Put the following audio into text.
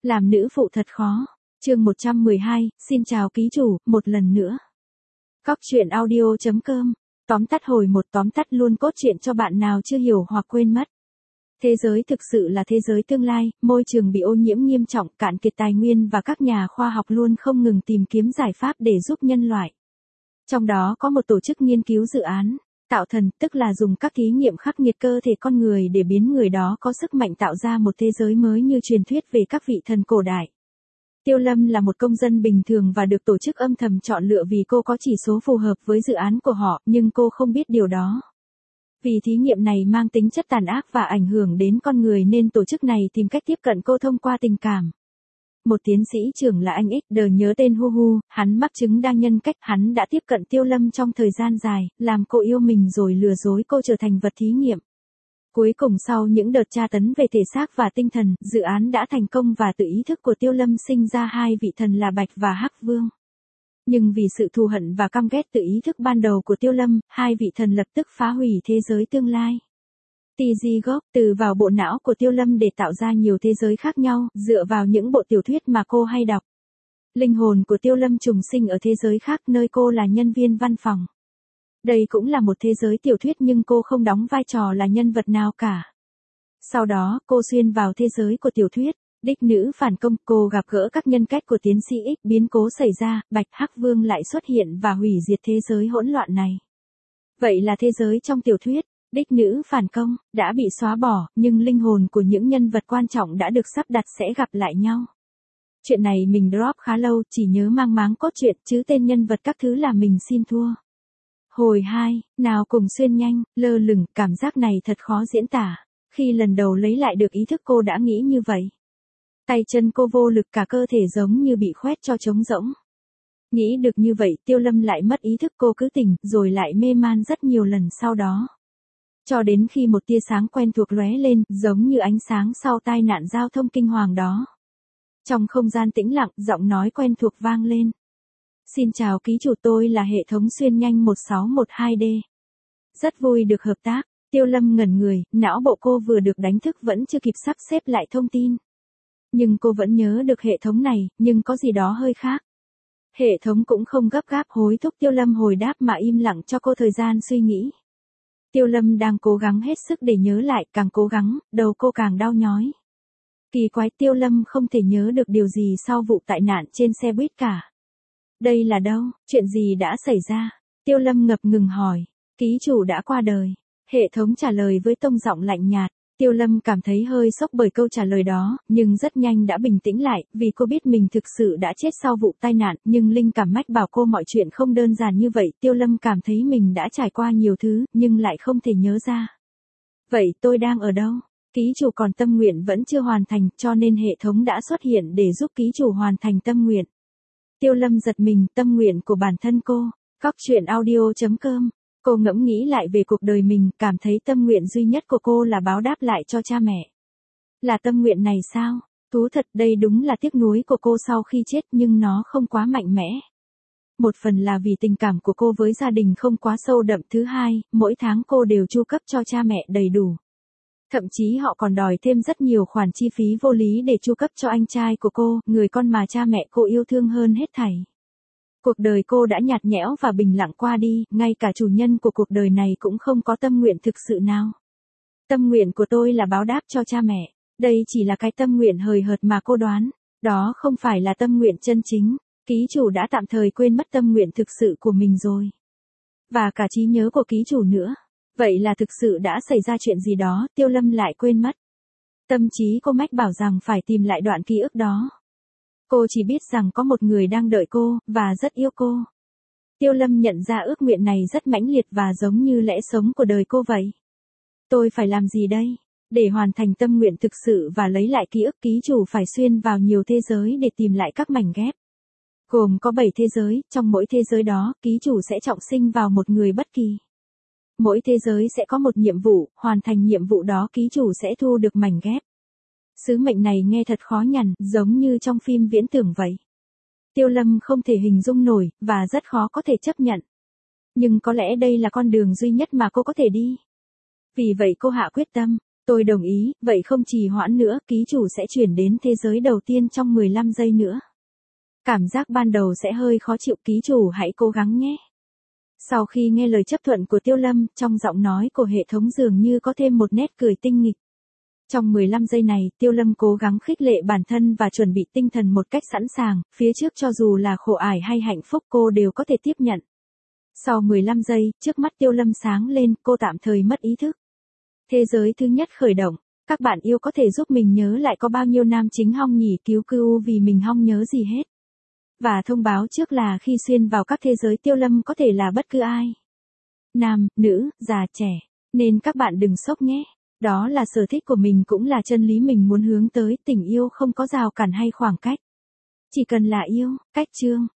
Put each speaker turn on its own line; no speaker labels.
Làm nữ phụ thật khó. Chương 112, xin chào ký chủ, một lần nữa. Cóc truyện audio.com. Tóm tắt hồi một, tóm tắt luôn cốt truyện cho bạn nào chưa hiểu hoặc quên mất. Thế giới thực sự là thế giới tương lai, môi trường bị ô nhiễm nghiêm trọng, cạn kiệt tài nguyên và các nhà khoa học luôn không ngừng tìm kiếm giải pháp để giúp nhân loại. Trong đó có một tổ chức nghiên cứu dự án, tạo thần, tức là dùng các thí nghiệm khắc nghiệt cơ thể con người để biến người đó có sức mạnh tạo ra một thế giới mới như truyền thuyết về các vị thần cổ đại. Tiêu Lâm là một công dân bình thường và được tổ chức âm thầm chọn lựa vì cô có chỉ số phù hợp với dự án của họ, nhưng cô không biết điều đó. Vì thí nghiệm này mang tính chất tàn ác và ảnh hưởng đến con người nên tổ chức này tìm cách tiếp cận cô thông qua tình cảm. Một tiến sĩ trưởng là anh X, đời nhớ tên Hu Hu, hắn mắc chứng đa nhân cách, hắn đã tiếp cận Tiêu Lâm trong thời gian dài, làm cô yêu mình rồi lừa dối cô trở thành vật thí nghiệm. Cuối cùng sau những đợt tra tấn về thể xác và tinh thần, dự án đã thành công và tự ý thức của Tiêu Lâm sinh ra hai vị thần là Bạch và Hắc Vương. Nhưng vì sự thù hận và căm ghét tự ý thức ban đầu của Tiêu Lâm, hai vị thần lập tức phá hủy thế giới tương lai. TG từ vào bộ não của Tiêu Lâm để tạo ra nhiều thế giới khác nhau, dựa vào những bộ tiểu thuyết mà cô hay đọc. Linh hồn của Tiêu Lâm trùng sinh ở thế giới khác nơi cô là nhân viên văn phòng. Đây cũng là một thế giới tiểu thuyết nhưng cô không đóng vai trò là nhân vật nào cả. Sau đó, cô xuyên vào thế giới của tiểu thuyết, đích nữ phản công, cô gặp gỡ các nhân cách của tiến sĩ X, biến cố xảy ra, Bạch Hắc Vương lại xuất hiện và hủy diệt thế giới hỗn loạn này. Vậy là thế giới trong tiểu thuyết, đích nữ phản công, đã bị xóa bỏ, nhưng linh hồn của những nhân vật quan trọng đã được sắp đặt sẽ gặp lại nhau. Chuyện này mình drop khá lâu, chỉ nhớ mang máng cốt truyện, chứ tên nhân vật các thứ là mình xin thua. Hồi 2, nào cùng xuyên nhanh, lơ lửng, cảm giác này thật khó diễn tả. Khi lần đầu lấy lại được ý thức cô đã nghĩ như vậy. Tay chân cô vô lực, cả cơ thể giống như bị khoét cho trống rỗng. Nghĩ được như vậy, Tiêu Lâm lại mất ý thức, cô cứ tỉnh, rồi lại mê man rất nhiều lần sau đó. Cho đến khi một tia sáng quen thuộc lóe lên, giống như ánh sáng sau tai nạn giao thông kinh hoàng đó. Trong không gian tĩnh lặng, giọng nói quen thuộc vang lên. Xin chào ký chủ, tôi là hệ thống xuyên nhanh 1612D. Rất vui được hợp tác. Tiêu Lâm ngẩn người, não bộ cô vừa được đánh thức vẫn chưa kịp sắp xếp lại thông tin. Nhưng cô vẫn nhớ được hệ thống này, nhưng có gì đó hơi khác. Hệ thống cũng không gấp gáp hối thúc Tiêu Lâm hồi đáp mà im lặng cho cô thời gian suy nghĩ. Tiêu Lâm đang cố gắng hết sức để nhớ lại, càng cố gắng, đầu cô càng đau nhói. Kỳ quái, Tiêu Lâm không thể nhớ được điều gì sau vụ tai nạn trên xe buýt cả. Đây là đâu, chuyện gì đã xảy ra? Tiêu Lâm ngập ngừng hỏi. Ký chủ đã qua đời. Hệ thống trả lời với tông giọng lạnh nhạt. Tiêu Lâm cảm thấy hơi sốc bởi câu trả lời đó, nhưng rất nhanh đã bình tĩnh lại, vì cô biết mình thực sự đã chết sau vụ tai nạn, nhưng linh cảm mách bảo cô mọi chuyện không đơn giản như vậy. Tiêu Lâm cảm thấy mình đã trải qua nhiều thứ, nhưng lại không thể nhớ ra. Vậy tôi đang ở đâu? Ký chủ còn tâm nguyện vẫn chưa hoàn thành, cho nên hệ thống đã xuất hiện để giúp ký chủ hoàn thành tâm nguyện. Tiêu Lâm giật mình, tâm nguyện của bản thân cô. Cóc truyện audio.com. Cô ngẫm nghĩ lại về cuộc đời mình, cảm thấy tâm nguyện duy nhất của cô là báo đáp lại cho cha mẹ. Là tâm nguyện này sao? Thú thật, đây đúng là tiếc nuối của cô sau khi chết, nhưng nó không quá mạnh mẽ. Một phần là vì tình cảm của cô với gia đình không quá sâu đậm. Thứ hai, mỗi tháng cô đều chu cấp cho cha mẹ đầy đủ. Thậm chí họ còn đòi thêm rất nhiều khoản chi phí vô lý để chu cấp cho anh trai của cô, người con mà cha mẹ cô yêu thương hơn hết thảy. Cuộc đời cô đã nhạt nhẽo và bình lặng qua đi, ngay cả chủ nhân của cuộc đời này cũng không có tâm nguyện thực sự nào. Tâm nguyện của tôi là báo đáp cho cha mẹ. Đây chỉ là cái tâm nguyện hời hợt mà cô đoán. Đó không phải là tâm nguyện chân chính. Ký chủ đã tạm thời quên mất tâm nguyện thực sự của mình rồi. Và cả trí nhớ của ký chủ nữa. Vậy là thực sự đã xảy ra chuyện gì đó, Tiêu Lâm lại quên mất. Tâm trí cô mách bảo rằng phải tìm lại đoạn ký ức đó. Cô chỉ biết rằng có một người đang đợi cô, và rất yêu cô. Tiêu Lâm nhận ra ước nguyện này rất mãnh liệt và giống như lẽ sống của đời cô vậy. Tôi phải làm gì đây? Để hoàn thành tâm nguyện thực sự và lấy lại ký ức, ký chủ phải xuyên vào nhiều thế giới để tìm lại các mảnh ghép. Gồm có 7 thế giới, trong mỗi thế giới đó, ký chủ sẽ trọng sinh vào một người bất kỳ. Mỗi thế giới sẽ có một nhiệm vụ, hoàn thành nhiệm vụ đó ký chủ sẽ thu được mảnh ghép. Sứ mệnh này nghe thật khó nhằn, giống như trong phim viễn tưởng vậy. Tiêu Lâm không thể hình dung nổi, và rất khó có thể chấp nhận. Nhưng có lẽ đây là con đường duy nhất mà cô có thể đi. Vì vậy cô hạ quyết tâm, Tôi đồng ý, vậy không trì hoãn nữa, ký chủ sẽ chuyển đến thế giới đầu tiên trong 15 giây nữa. Cảm giác ban đầu sẽ hơi khó chịu, ký chủ hãy cố gắng nhé. Sau khi nghe lời chấp thuận của Tiêu Lâm, trong giọng nói của hệ thống dường như có thêm một nét cười tinh nghịch. Trong 15 giây này, Tiêu Lâm cố gắng khích lệ bản thân và chuẩn bị tinh thần một cách sẵn sàng, phía trước cho dù là khổ ải hay hạnh phúc cô đều có thể tiếp nhận. Sau 15 giây, trước mắt Tiêu Lâm sáng lên, cô tạm thời mất ý thức. Thế giới thứ nhất khởi động, các bạn yêu có thể giúp mình nhớ lại có bao nhiêu nam chính hong nhỉ, cứu cưu vì mình hong nhớ gì hết. Và thông báo trước là khi xuyên vào các thế giới Tiêu Lâm có thể là bất cứ ai. Nam, nữ, già, trẻ, nên các bạn đừng sốc nhé. Đó là sở thích của mình cũng là chân lý mình muốn hướng tới, tình yêu không có rào cản hay khoảng cách. Chỉ cần là yêu, cách chương.